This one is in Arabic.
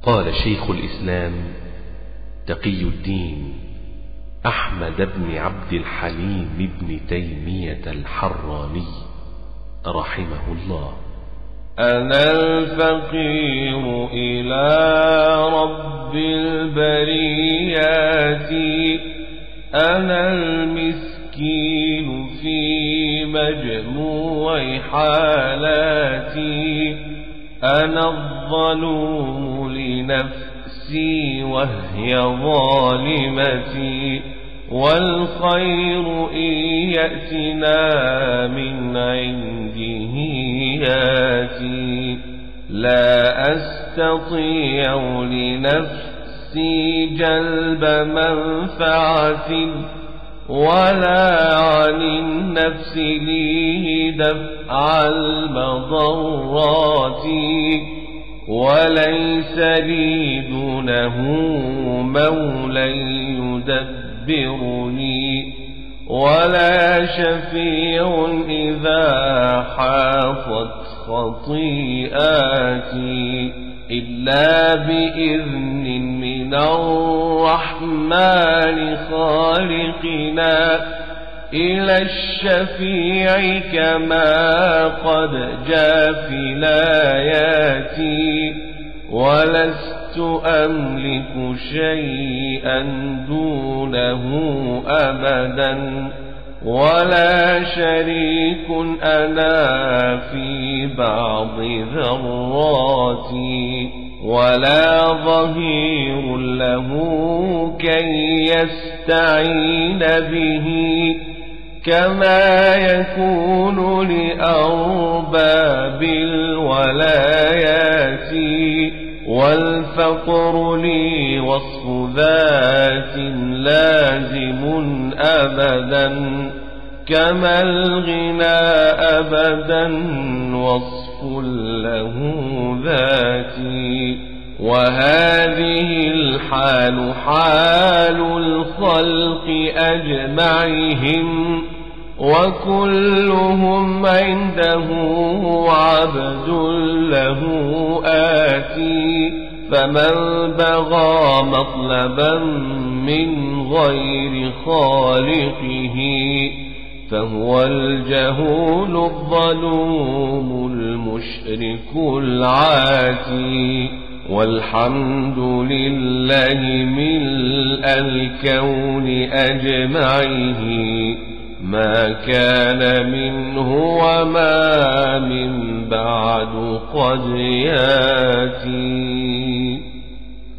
قال شيخ الإسلام تقي الدين أحمد بن عبد الحليم بن تيمية الحراني رحمه الله: أنا الفقير إلى رب البريات، أنا المسكين في مجموع حالاتي، أنا الظلوم لنفسي وهي ظالمتي، والخير إن يأتنا من عنده ياتي، لا أستطيع لنفسي جلب منفعة، ولا عن النفس لي دفع المضرات، وليس لي دونه مولى يدبرني، ولا شفيع إذا حاطت خطيئاتي، إلا بإذن من الرحمن خالقنا إلى الشفيع، كما قد جاء في الآيات، ولست أملك شيئا دونه أبدا، ولا شريك أنا في بعض ذراتي، ولا ظهير له كي يستعين به، كما يكون لأرباب الولايات، والفقر لي وصف ذات لازم أبدا، كما الغنى أبدا وصف له ذاتي، وهذه الحال حال الخلق أجمعهم، وكلهم عنده عبد له آتي، فمن بغى مطلبا من غير خالقه، فهو الجهول الظلوم المشرك العاتي، والحمد لله ملء الكون أجمعه، ما كان منه وما من بعد قد ياتي.